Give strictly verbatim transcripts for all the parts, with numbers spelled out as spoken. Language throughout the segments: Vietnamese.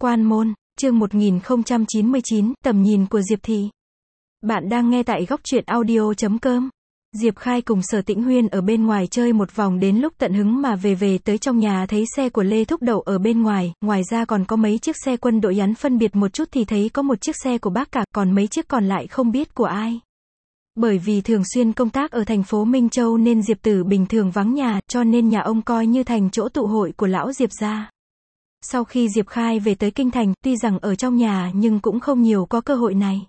Quan môn, chương một nghìn không trăm chín mươi chín, tầm nhìn của Diệp Thị. Bạn đang nghe tại góc truyện audio chấm com. Diệp Khai cùng Sở Tĩnh Huyên ở bên ngoài chơi một vòng đến lúc tận hứng mà về về tới trong nhà thấy xe của Lê Thúc đậu ở bên ngoài, ngoài ra còn có mấy chiếc xe quân đội hắn phân biệt một chút thì thấy có một chiếc xe của bác cả, còn mấy chiếc còn lại không biết của ai. Bởi vì thường xuyên công tác ở thành phố Minh Châu nên Diệp Tử bình thường vắng nhà, cho nên nhà ông coi như thành chỗ tụ hội của lão Diệp gia. Sau khi Diệp Khai về tới Kinh Thành, tuy rằng ở trong nhà nhưng cũng không nhiều có cơ hội này.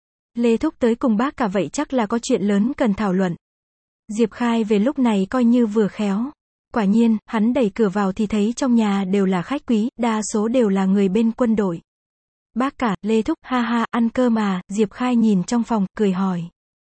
Lê Thúc tới cùng bác cả vậy chắc là có chuyện lớn cần thảo luận. Diệp Khai về lúc này coi như vừa khéo. Quả nhiên, hắn đẩy cửa vào thì thấy trong nhà đều là khách quý, đa số đều là người bên quân đội. Bác cả, Lê Thúc, ha ha, ăn cơm à, Diệp Khai nhìn trong phòng, cười hỏi.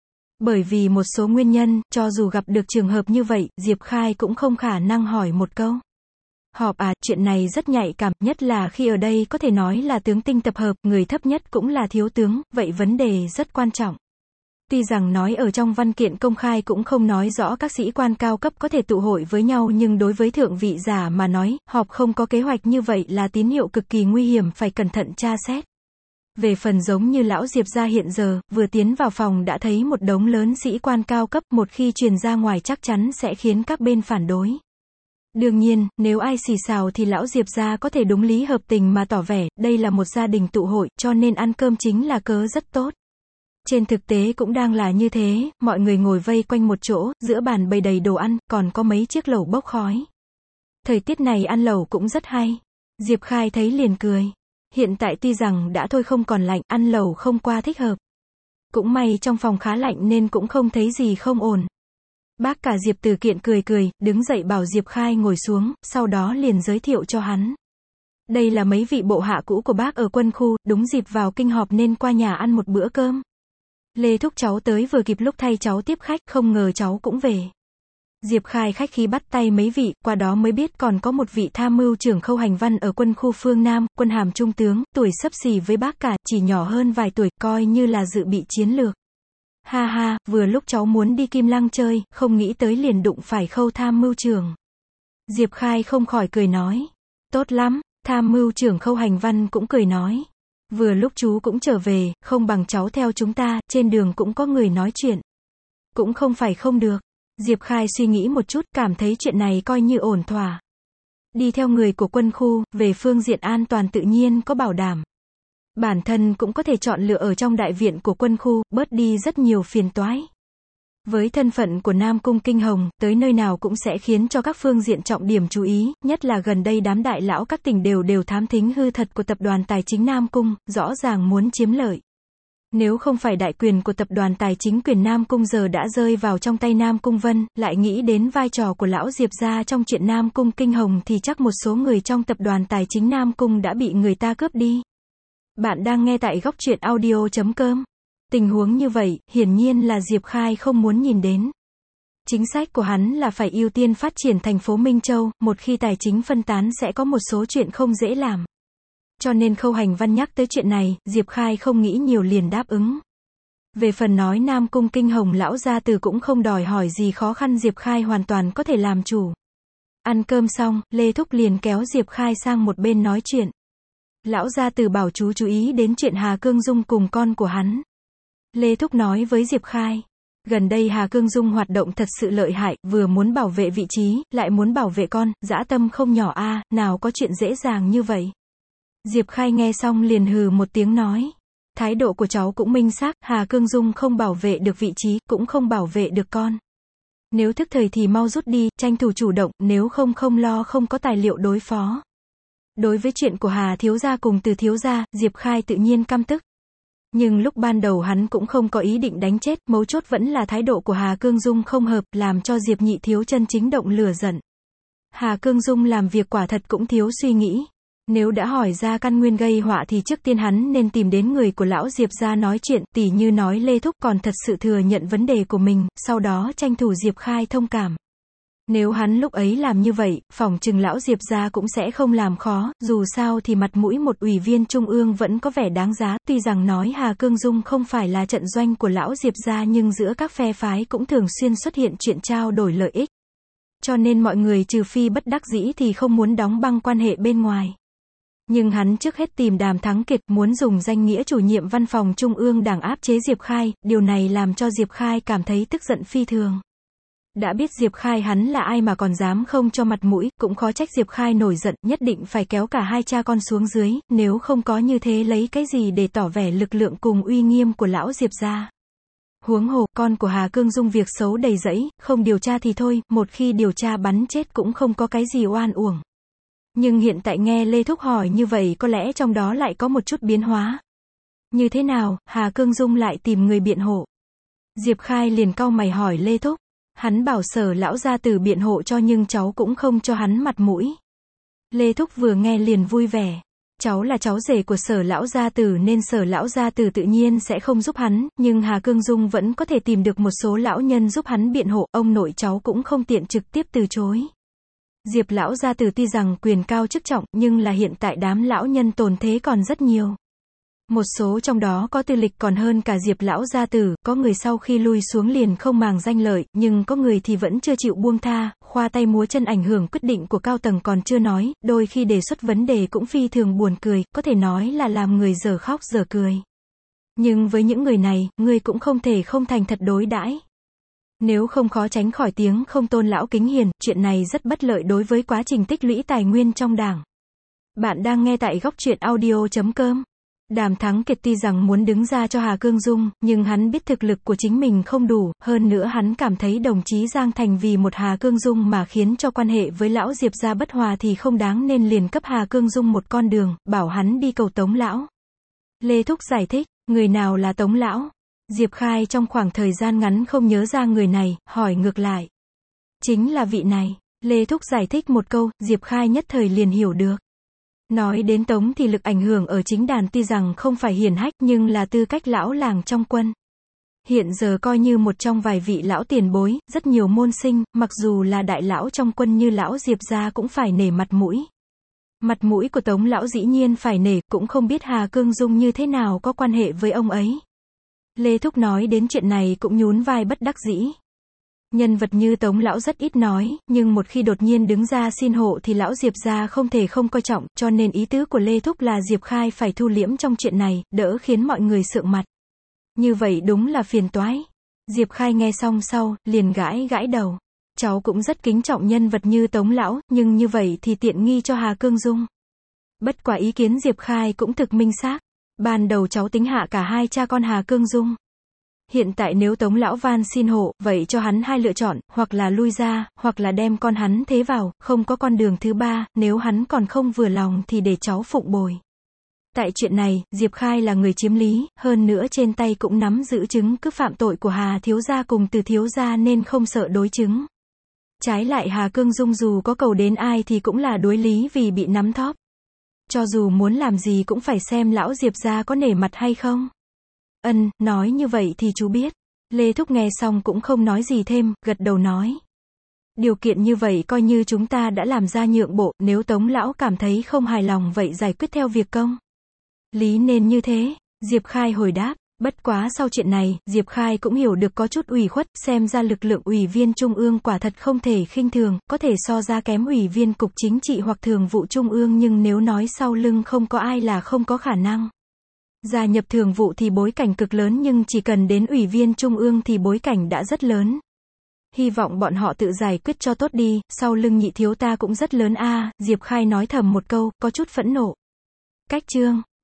Bởi vì một số nguyên nhân, cho dù gặp được trường hợp như vậy, Diệp Khai cũng không khả năng hỏi một câu. Họp à, chuyện này rất nhạy cảm, nhất là khi ở đây có thể nói là tướng tinh tập hợp, người thấp nhất cũng là thiếu tướng, vậy vấn đề rất quan trọng. Tuy rằng nói ở trong văn kiện công khai cũng không nói rõ các sĩ quan cao cấp có thể tụ hội với nhau nhưng đối với thượng vị giả mà nói, họp không có kế hoạch như vậy là tín hiệu cực kỳ nguy hiểm phải cẩn thận tra xét. Về phần giống như lão Diệp gia hiện giờ, vừa tiến vào phòng đã thấy một đống lớn sĩ quan cao cấp, một khi truyền ra ngoài chắc chắn sẽ khiến các bên phản đối. Đương nhiên, nếu ai xì xào thì lão Diệp gia có thể đúng lý hợp tình mà tỏ vẻ, đây là một gia đình tụ hội, cho nên ăn cơm chính là cớ rất tốt. Trên thực tế cũng đang là như thế, mọi người ngồi vây quanh một chỗ, giữa bàn bày đầy đồ ăn, còn có mấy chiếc lẩu bốc khói. Thời tiết này ăn lẩu cũng rất hay. Diệp Khai thấy liền cười. Hiện tại tuy rằng đã thôi không còn lạnh, ăn lẩu không qua thích hợp. Cũng may trong phòng khá lạnh nên cũng không thấy gì không ổn. Bác cả Diệp Tử Kiện cười cười, đứng dậy bảo Diệp Khai ngồi xuống, sau đó liền giới thiệu cho hắn. Đây là mấy vị bộ hạ cũ của bác ở quân khu, đúng dịp vào kinh họp nên qua nhà ăn một bữa cơm. Lê Thúc cháu tới vừa kịp lúc thay cháu tiếp khách, không ngờ cháu cũng về. Diệp Khai khách khí bắt tay mấy vị, qua đó mới biết còn có một vị tham mưu trưởng Khâu Hành Văn ở quân khu phương Nam, quân hàm trung tướng, tuổi xấp xỉ với bác cả, chỉ nhỏ hơn vài tuổi, coi như là dự bị chiến lược. Ha ha, vừa lúc cháu muốn đi Kim Lăng chơi, không nghĩ tới liền đụng phải Khâu tham mưu trưởng. Diệp Khai không khỏi cười nói. Tốt lắm, tham mưu trưởng Khâu Hành Văn cũng cười nói. Vừa lúc chú cũng trở về, không bằng cháu theo chúng ta, trên đường cũng có người nói chuyện. Cũng không phải không được. Diệp Khai suy nghĩ một chút, cảm thấy chuyện này coi như ổn thỏa. Đi theo người của quân khu, về phương diện an toàn tự nhiên có bảo đảm. Bản thân cũng có thể chọn lựa ở trong đại viện của quân khu, bớt đi rất nhiều phiền toái. Với thân phận của Nam Cung Kinh Hồng, tới nơi nào cũng sẽ khiến cho các phương diện trọng điểm chú ý, nhất là gần đây đám đại lão các tỉnh đều đều thám thính hư thật của tập đoàn tài chính Nam Cung, rõ ràng muốn chiếm lợi. Nếu không phải đại quyền của tập đoàn tài chính quyền Nam Cung giờ đã rơi vào trong tay Nam Cung Vân, lại nghĩ đến vai trò của lão Diệp gia trong chuyện Nam Cung Kinh Hồng thì chắc một số người trong tập đoàn tài chính Nam Cung đã bị người ta cướp đi. Bạn đang nghe tại góc truyện audio chấm com. Tình huống như vậy, hiển nhiên là Diệp Khai không muốn nhìn đến. Chính sách của hắn là phải ưu tiên phát triển thành phố Minh Châu, một khi tài chính phân tán sẽ có một số chuyện không dễ làm. Cho nên Khâu Hành Văn nhắc tới chuyện này, Diệp Khai không nghĩ nhiều liền đáp ứng. Về phần nói Nam Cung Kinh Hồng lão gia tử cũng không đòi hỏi gì khó khăn, Diệp Khai hoàn toàn có thể làm chủ. Ăn cơm xong, Lê Thúc liền kéo Diệp Khai sang một bên nói chuyện. Lão gia tử bảo chú chú ý đến chuyện Hà Cương Dung cùng con của hắn. Lê Thúc nói với Diệp Khai. Gần đây Hà Cương Dung hoạt động thật sự lợi hại, vừa muốn bảo vệ vị trí, lại muốn bảo vệ con, dã tâm không nhỏ a, à, nào có chuyện dễ dàng như vậy. Diệp Khai nghe xong liền hừ một tiếng nói. Thái độ của cháu cũng minh xác, Hà Cương Dung không bảo vệ được vị trí, cũng không bảo vệ được con. Nếu thức thời thì mau rút đi, tranh thủ chủ động, nếu không không lo không có tài liệu đối phó. Đối với chuyện của Hà thiếu gia cùng Từ thiếu gia, Diệp Khai tự nhiên căm tức. Nhưng lúc ban đầu hắn cũng không có ý định đánh chết, mấu chốt vẫn là thái độ của Hà Cương Dung không hợp, làm cho Diệp Nhị thiếu chân chính động lửa giận. Hà Cương Dung làm việc quả thật cũng thiếu suy nghĩ. Nếu đã hỏi ra căn nguyên gây họa thì trước tiên hắn nên tìm đến người của lão Diệp gia nói chuyện, tỉ như nói Lê Thúc còn thật sự thừa nhận vấn đề của mình, sau đó tranh thủ Diệp Khai thông cảm. Nếu hắn lúc ấy làm như vậy, phỏng chừng lão Diệp gia cũng sẽ không làm khó, dù sao thì mặt mũi một ủy viên trung ương vẫn có vẻ đáng giá, tuy rằng nói Hà Cương Dung không phải là trận doanh của lão Diệp gia nhưng giữa các phe phái cũng thường xuyên xuất hiện chuyện trao đổi lợi ích. Cho nên mọi người trừ phi bất đắc dĩ thì không muốn đóng băng quan hệ bên ngoài. Nhưng hắn trước hết tìm Đàm Thắng Kiệt, muốn dùng danh nghĩa chủ nhiệm văn phòng Trung ương Đảng áp chế Diệp Khai, điều này làm cho Diệp Khai cảm thấy tức giận phi thường. Đã biết Diệp Khai hắn là ai mà còn dám không cho mặt mũi, cũng khó trách Diệp Khai nổi giận, nhất định phải kéo cả hai cha con xuống dưới, nếu không có như thế lấy cái gì để tỏ vẻ lực lượng cùng uy nghiêm của lão Diệp gia. Huống hồ, con của Hà Cương Dung việc xấu đầy rẫy, không điều tra thì thôi, một khi điều tra bắn chết cũng không có cái gì oan uổng. Nhưng hiện tại nghe Lê Thúc hỏi như vậy có lẽ trong đó lại có một chút biến hóa. Như thế nào, Hà Cương Dung lại tìm người biện hộ? Diệp Khai liền cau mày hỏi Lê Thúc. Hắn bảo Sở lão gia tử biện hộ cho nhưng cháu cũng không cho hắn mặt mũi. Lê Thúc vừa nghe liền vui vẻ. Cháu là cháu rể của Sở lão gia tử nên Sở lão gia tử tự nhiên sẽ không giúp hắn, nhưng Hà Cương Dung vẫn có thể tìm được một số lão nhân giúp hắn biện hộ, ông nội cháu cũng không tiện trực tiếp từ chối. Diệp lão gia tử tuy rằng quyền cao chức trọng, nhưng là hiện tại đám lão nhân tồn thế còn rất nhiều. Một số trong đó có tư lịch còn hơn cả Diệp lão gia tử, có người sau khi lui xuống liền không màng danh lợi, nhưng có người thì vẫn chưa chịu buông tha, khoa tay múa chân ảnh hưởng quyết định của cao tầng còn chưa nói, đôi khi đề xuất vấn đề cũng phi thường buồn cười, có thể nói là làm người dở khóc dở cười. Nhưng với những người này, người cũng không thể không thành thật đối đãi. Nếu không khó tránh khỏi tiếng không tôn lão kính hiền, chuyện này rất bất lợi đối với quá trình tích lũy tài nguyên trong đảng. Bạn đang nghe tại góc truyện audio chấm com. Đàm Thắng Kiệt tuy rằng muốn đứng ra cho Hà Cương Dung, nhưng hắn biết thực lực của chính mình không đủ, hơn nữa hắn cảm thấy đồng chí Giang Thành vì một Hà Cương Dung mà khiến cho quan hệ với lão Diệp gia bất hòa thì không đáng nên liền cấp Hà Cương Dung một con đường, bảo hắn đi cầu Tống lão. Lê Thúc giải thích, người nào là Tống lão? Diệp Khai trong khoảng thời gian ngắn không nhớ ra người này, hỏi ngược lại. Chính là vị này. Lê Thúc giải thích một câu, Diệp Khai nhất thời liền hiểu được. Nói đến Tống thì lực ảnh hưởng ở chính đàn tuy rằng không phải hiển hách nhưng là tư cách lão làng trong quân. Hiện giờ coi như một trong vài vị lão tiền bối, rất nhiều môn sinh, mặc dù là đại lão trong quân như lão Diệp gia cũng phải nể mặt mũi. Mặt mũi của Tống lão dĩ nhiên phải nể, cũng không biết Hà Cương Dung như thế nào có quan hệ với ông ấy. Lê Thúc nói đến chuyện này cũng nhún vai bất đắc dĩ. Nhân vật như Tống lão rất ít nói, nhưng một khi đột nhiên đứng ra xin hộ thì lão Diệp gia không thể không coi trọng, cho nên ý tứ của Lê Thúc là Diệp Khai phải thu liễm trong chuyện này, đỡ khiến mọi người sượng mặt. Như vậy đúng là phiền toái. Diệp Khai nghe xong sau, liền gãi gãi đầu. Cháu cũng rất kính trọng nhân vật như Tống lão, nhưng như vậy thì tiện nghi cho Hà Cương Dung. Bất quả ý kiến Diệp Khai cũng thực minh xác. Ban đầu cháu tính hạ cả hai cha con Hà Cương Dung. Hiện tại nếu Tống lão van xin hộ, vậy cho hắn hai lựa chọn, hoặc là lui ra, hoặc là đem con hắn thế vào, không có con đường thứ ba, nếu hắn còn không vừa lòng thì để cháu phụng bồi. Tại chuyện này, Diệp Khai là người chiếm lý, hơn nữa trên tay cũng nắm giữ chứng cứ phạm tội của Hà thiếu gia cùng Từ thiếu gia nên không sợ đối chứng. Trái lại Hà Cương Dung dù có cầu đến ai thì cũng là đối lý vì bị nắm thóp. Cho dù muốn làm gì cũng phải xem lão Diệp gia có nể mặt hay không. Ân, nói như vậy thì chú biết. Lê Thúc nghe xong cũng không nói gì thêm, gật đầu nói. Điều kiện như vậy coi như chúng ta đã làm ra nhượng bộ, nếu Tống lão cảm thấy không hài lòng vậy giải quyết theo việc công. Lý nên như thế, Diệp Khai hồi đáp. Bất quá sau chuyện này, Diệp Khai cũng hiểu được có chút ủy khuất, xem ra lực lượng ủy viên trung ương quả thật không thể khinh thường, có thể so ra kém ủy viên cục chính trị hoặc thường vụ trung ương nhưng nếu nói sau lưng không có ai là không có khả năng. Gia nhập thường vụ thì bối cảnh cực lớn nhưng chỉ cần đến ủy viên trung ương thì bối cảnh đã rất lớn. Hy vọng bọn họ tự giải quyết cho tốt đi, sau lưng Nhị thiếu ta cũng rất lớn a. À, Diệp Khai nói thầm một câu, có chút phẫn nộ. Cách chương